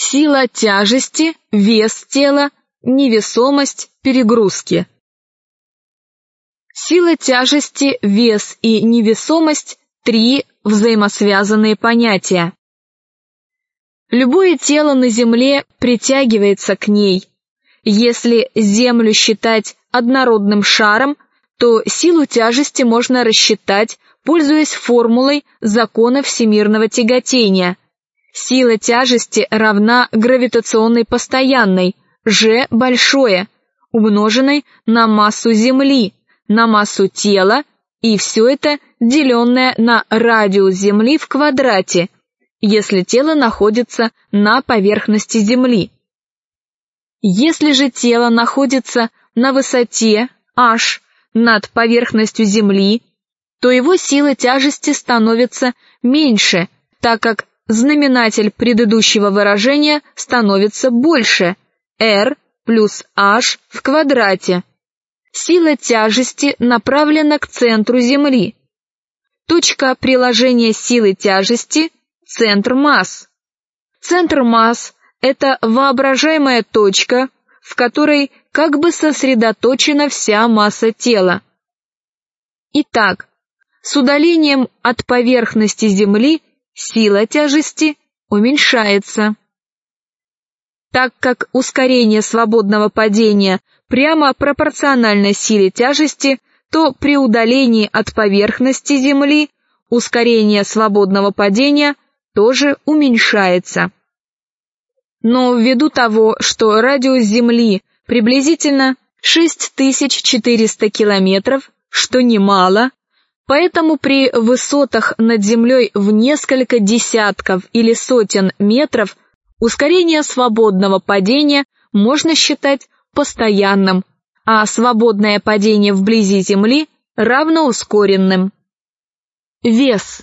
Сила тяжести, вес тела, невесомость, перегрузки. Сила тяжести, вес и невесомость – три взаимосвязанные понятия. Любое тело на Земле притягивается к ней. Если Землю считать однородным шаром, то силу тяжести можно рассчитать, пользуясь формулой закона всемирного тяготения. Сила тяжести равна гравитационной постоянной, G большое, умноженной на массу Земли, на массу тела, и все это деленное на радиус Земли в квадрате, если тело находится на поверхности Земли. Если же тело находится на высоте h над поверхностью Земли, то его сила тяжести становится меньше, так как знаменатель предыдущего выражения становится больше, r плюс h в квадрате. Сила тяжести направлена к центру Земли. Точка приложения силы тяжести – центр масс. Центр масс – это воображаемая точка, в которой как бы сосредоточена вся масса тела. Итак, с удалением от поверхности Земли сила тяжести уменьшается. Так как ускорение свободного падения прямо пропорционально силе тяжести, то при удалении от поверхности Земли ускорение свободного падения тоже уменьшается. Но ввиду того, что радиус Земли приблизительно 6400 километров, что немало, поэтому при высотах над Землей в несколько десятков или сотен метров ускорение свободного падения можно считать постоянным, а свободное падение вблизи Земли равно ускоренным. Вес.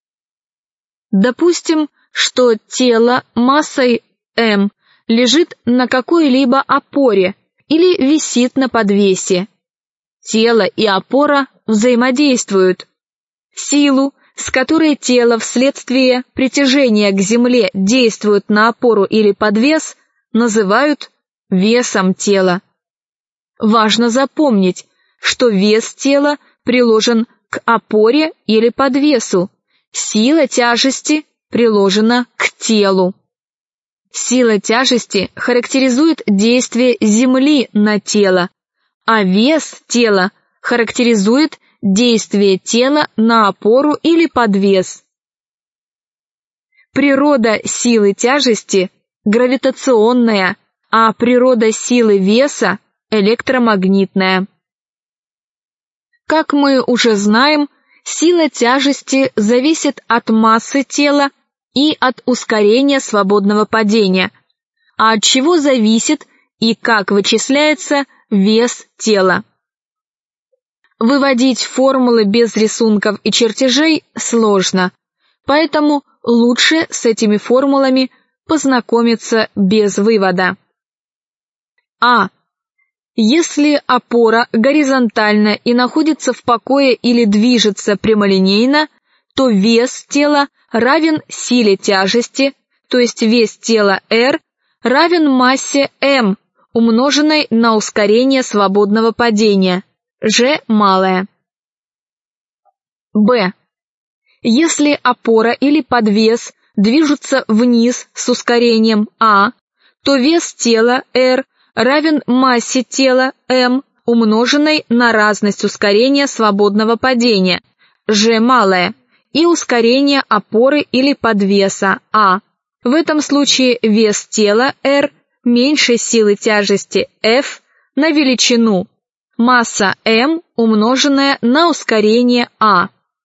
Допустим, что тело массой m лежит на какой-либо опоре или висит на подвесе. Тело и опора взаимодействуют. Силу, с которой тело вследствие притяжения к Земле действует на опору или подвес, называют весом тела. Важно запомнить, что вес тела приложен к опоре или подвесу, сила тяжести приложена к телу. Сила тяжести характеризует действие Земли на тело, а вес тела характеризует действие тела на опору или подвес. Природа силы тяжести гравитационная, а природа силы веса электромагнитная. Как мы уже знаем, сила тяжести зависит от массы тела и от ускорения свободного падения, а от чего зависит и как вычисляется вес тела. Выводить формулы без рисунков и чертежей сложно, поэтому лучше с этими формулами познакомиться без вывода. Если опора горизонтальна и находится в покое или движется прямолинейно, то вес тела равен силе тяжести, то есть вес тела R равен массе m, умноженной на ускорение свободного падения, G малое. Б. Если опора или подвес движутся вниз с ускорением a, то вес тела R равен массе тела m, умноженной на разность ускорения свободного падения, G малое, и ускорение опоры или подвеса a. В этом случае вес тела R меньше силы тяжести F на величину масса m, умноженная на ускорение a.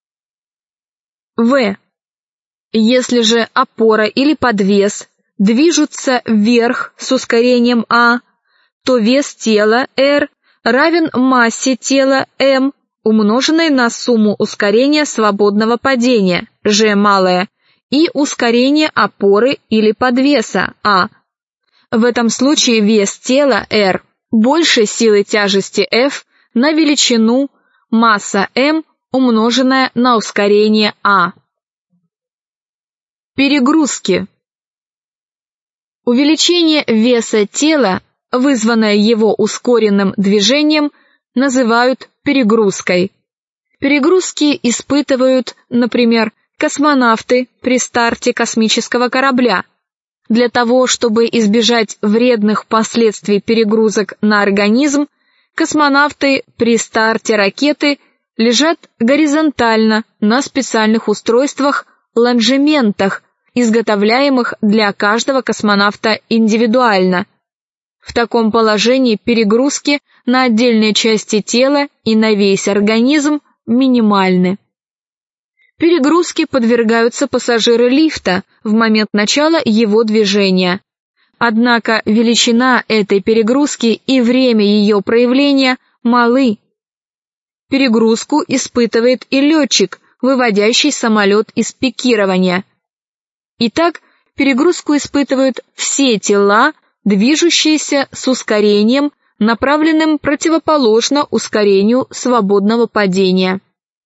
В. Если же опора или подвес движутся вверх с ускорением a, то вес тела R равен массе тела m, умноженной на сумму ускорения свободного падения, G малое, и ускорение опоры или подвеса, a. В этом случае вес тела R больше силы тяжести F на величину масса m, умноженная на ускорение a. Перегрузки. Увеличение веса тела, вызванное его ускоренным движением, называют перегрузкой. Перегрузки испытывают, например, космонавты при старте космического корабля. Для того, чтобы избежать вредных последствий перегрузок на организм, космонавты при старте ракеты лежат горизонтально на специальных устройствах-лонжементах, изготовляемых для каждого космонавта индивидуально. В таком положении перегрузки на отдельные части тела и на весь организм минимальны. Перегрузки подвергаются пассажиры лифта в момент начала его движения. Однако величина этой перегрузки и время ее проявления малы. Перегрузку испытывает и летчик, выводящий самолет из пикирования. Итак, перегрузку испытывают все тела, движущиеся с ускорением, направленным противоположно ускорению свободного падения.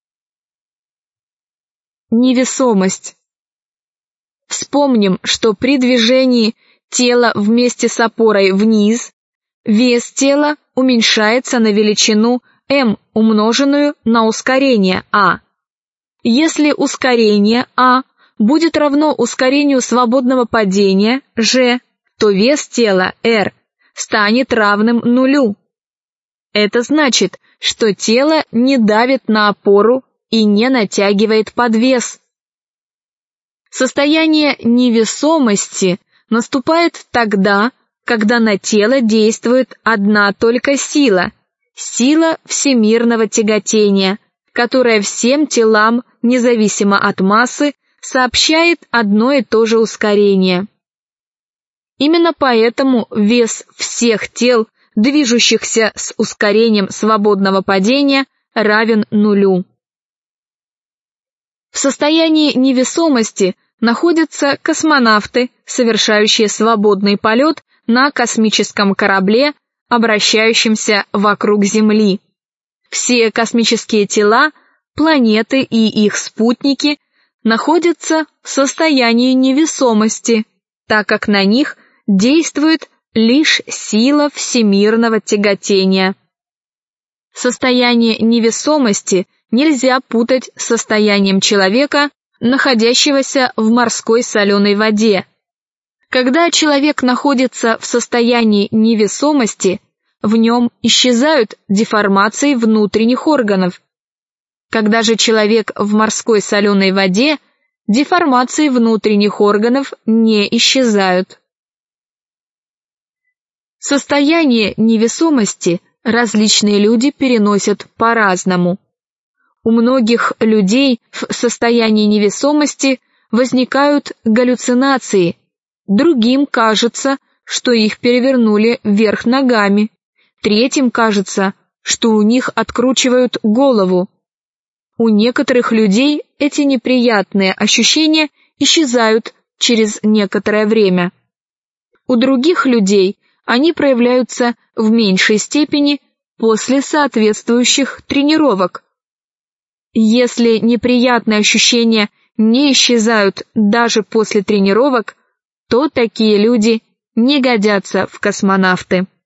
Невесомость. Вспомним, что при движении тела вместе с опорой вниз вес тела уменьшается на величину m, умноженную на ускорение a. Если ускорение a будет равно ускорению свободного падения g, то вес тела r станет равным нулю. Это значит, что тело не давит на опору и не натягивает подвес. Состояние невесомости наступает тогда, когда на тело действует одна только сила – сила всемирного тяготения, которая всем телам, независимо от массы, сообщает одно и то же ускорение. Именно поэтому вес всех тел, движущихся с ускорением свободного падения, равен нулю. В состоянии невесомости находятся космонавты, совершающие свободный полет на космическом корабле, обращающемся вокруг Земли. Все космические тела, планеты и их спутники находятся в состоянии невесомости, так как на них действует лишь сила всемирного тяготения. Состояние невесомости нельзя путать с состоянием человека, находящегося в морской соленой воде. Когда человек находится в состоянии невесомости, в нем исчезают деформации внутренних органов. Когда же человек в морской соленой воде, деформации внутренних органов не исчезают. Состояние невесомости различные люди переносят по-разному. У многих людей в состоянии невесомости возникают галлюцинации, другим кажется, что их перевернули вверх ногами, третьим кажется, что у них откручивают голову. У некоторых людей эти неприятные ощущения исчезают через некоторое время. У других людей они проявляются в меньшей степени после соответствующих тренировок. Если неприятные ощущения не исчезают даже после тренировок, то такие люди не годятся в космонавты.